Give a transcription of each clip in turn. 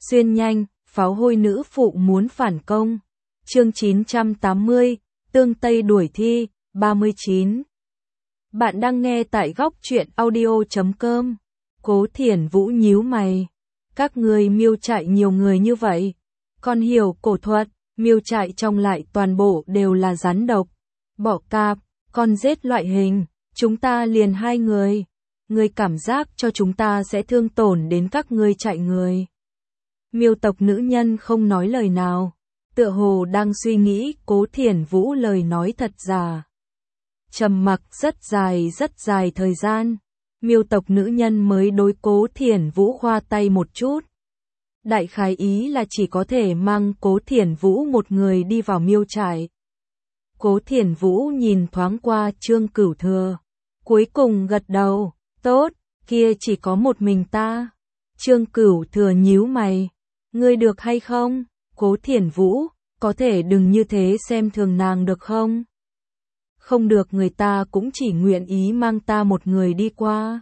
Xuyên nhanh, pháo hôi nữ phụ muốn phản công. Chương 980, Tương Tây đuổi thi, 39. Bạn đang nghe tại góc truyện audio.com. Cố Thiển Vũ nhíu mày. Các người miêu trại nhiều người như vậy. Con hiểu cổ thuật, miêu trại trong lại toàn bộ đều là rắn độc. Bọ cạp, con rết loại hình, chúng ta liền 2 người. Người cảm giác cho chúng ta sẽ thương tổn đến các ngươi trại người. Miêu tộc nữ nhân không nói lời nào, tựa hồ đang suy nghĩ Cố Thiển Vũ lời nói thật giả. Trầm mặc rất dài thời gian, miêu tộc nữ nhân mới đối Cố Thiển Vũ khoa tay một chút. Đại khái ý là chỉ có thể mang Cố Thiển Vũ một người đi vào miêu trại. Cố Thiển Vũ nhìn thoáng qua Trương Cửu Thừa, cuối cùng gật đầu, tốt, kia chỉ có một mình ta. Trương Cửu Thừa nhíu mày, ngươi được hay không? Cố Thiển Vũ, có thể đừng như thế xem thường nàng được không? Không được, người ta cũng chỉ nguyện ý mang ta một người đi qua.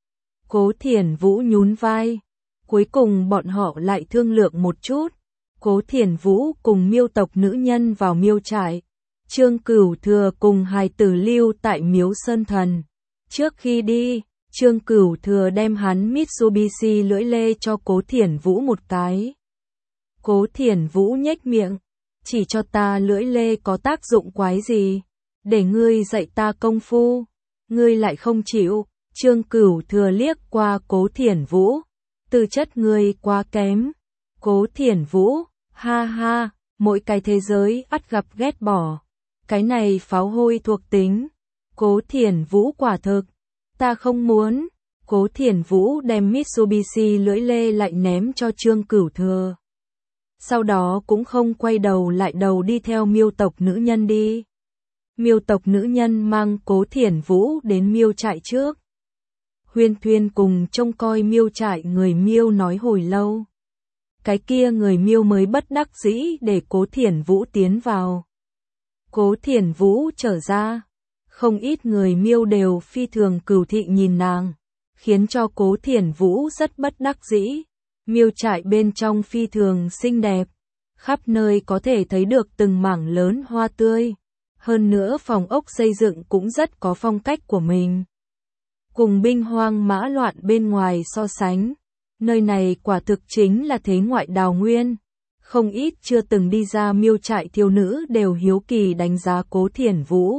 Cố Thiển Vũ nhún vai, cuối cùng bọn họ lại thương lượng một chút. Cố Thiển Vũ cùng miêu tộc nữ nhân vào miêu trại. Trương Cửu Thừa cùng hài tử lưu tại miếu Sơn Thần. Trước khi đi, Trương Cửu Thừa đem hắn Mitsubishi lưỡi lê cho Cố Thiển Vũ một cái. Cố Thiển Vũ nhếch miệng, chỉ cho ta lưỡi lê có tác dụng quái gì, để ngươi dạy ta công phu, ngươi lại không chịu. Trương Cửu Thừa liếc qua Cố Thiển Vũ, tư chất ngươi quá kém. Cố Thiển Vũ, ha ha, mỗi cái thế giới ắt gặp ghét bỏ, cái này pháo hôi thuộc tính. Cố Thiển Vũ quả thực, ta không muốn. Cố Thiển Vũ đem Mitsubishi lưỡi lê lại ném cho Trương Cửu Thừa. Sau đó cũng không quay đầu lại đầu đi theo miêu tộc nữ nhân đi. Miêu tộc nữ nhân mang Cố Thiển Vũ đến miêu trại trước. Huyên Thuyên cùng trông coi miêu trại người miêu nói hồi lâu. Cái kia người miêu mới bất đắc dĩ để Cố Thiển Vũ tiến vào. Cố Thiển Vũ trở ra, không ít người miêu đều phi thường cừu thị nhìn nàng, khiến cho Cố Thiển Vũ rất bất đắc dĩ. Miêu trại bên trong phi thường xinh đẹp, khắp nơi có thể thấy được từng mảng lớn hoa tươi, hơn nữa phòng ốc xây dựng cũng rất có phong cách của mình. Cùng binh hoang mã loạn bên ngoài so sánh, nơi này quả thực chính là thế ngoại đào nguyên. Không ít chưa từng đi ra miêu trại thiếu nữ đều hiếu kỳ đánh giá Cố Thiển Vũ.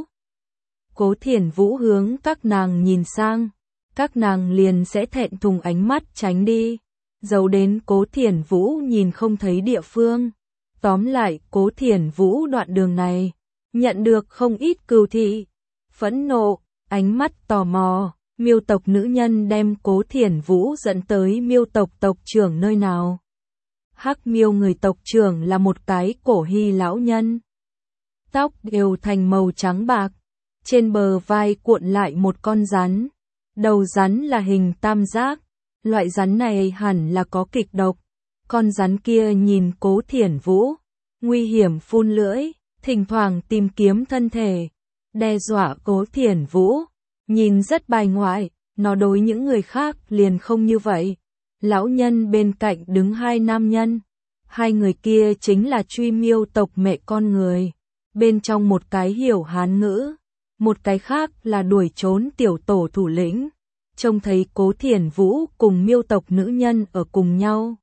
Cố Thiển Vũ hướng các nàng nhìn sang, các nàng liền sẽ thẹn thùng ánh mắt tránh đi, giấu đến Cố Thiển Vũ nhìn không thấy địa phương. Tóm lại, Cố Thiển Vũ đoạn đường này nhận được không ít cừu thị, phẫn nộ, ánh mắt tò mò. Miêu tộc nữ nhân đem Cố Thiển Vũ dẫn tới miêu tộc tộc trưởng nơi nào. Hắc miêu người tộc trưởng là một cái cổ hy lão nhân, tóc đều thành màu trắng bạc, trên bờ vai cuộn lại một con rắn, đầu rắn là hình tam giác, loại rắn này hẳn là có kịch độc. Con rắn kia nhìn Cố Thiển Vũ, nguy hiểm phun lưỡi, thỉnh thoảng tìm kiếm thân thể, đe dọa Cố Thiển Vũ, nhìn rất bài ngoại, nó đối những người khác liền không như vậy. Lão nhân bên cạnh đứng 2 nam nhân, 2 người kia chính là truy miêu tộc mẹ con người, bên trong một cái hiểu Hán ngữ, một cái khác là đuổi trốn tiểu tổ thủ lĩnh. Trông thấy Cố Thiển Vũ cùng miêu tộc nữ nhân ở cùng nhau,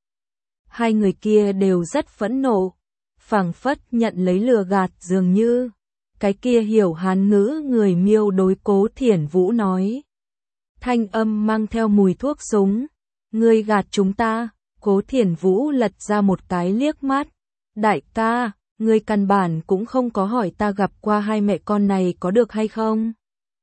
2 người kia đều rất phẫn nộ, phảng phất nhận lấy lừa gạt dường như. Cái kia hiểu Hán ngữ người miêu đối Cố Thiển Vũ nói, thanh âm mang theo mùi thuốc súng, ngươi gạt chúng ta. Cố Thiển Vũ lật ra một cái liếc mắt, đại ca, ngươi căn bản cũng không có hỏi ta gặp qua 2 mẹ con này có được hay không.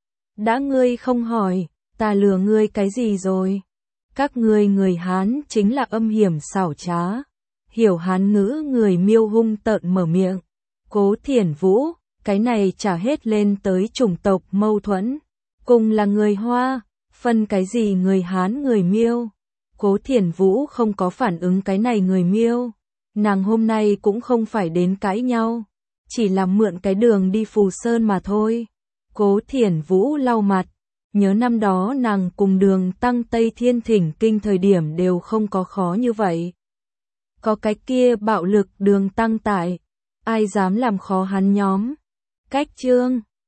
Đã ngươi không hỏi, ta lừa ngươi cái gì rồi? Các ngươi người Hán chính là âm hiểm xảo trá. Hiểu Hán ngữ người miêu hung tợn mở miệng. Cố Thiển Vũ, cái này trả hết lên tới chủng tộc mâu thuẫn. Cùng là người Hoa, phân cái gì người Hán người miêu. Cố Thiển Vũ không có phản ứng cái này người miêu. Nàng hôm nay cũng không phải đến cãi nhau, chỉ là mượn cái đường đi Phù Sơn mà thôi. Cố Thiển Vũ lau mặt, nhớ năm đó nàng cùng Đường Tăng Tây Thiên thỉnh kinh thời điểm đều không có khó như vậy. Có cái kia bạo lực đường tăng tải, ai dám làm khó hắn nhóm. Cách chương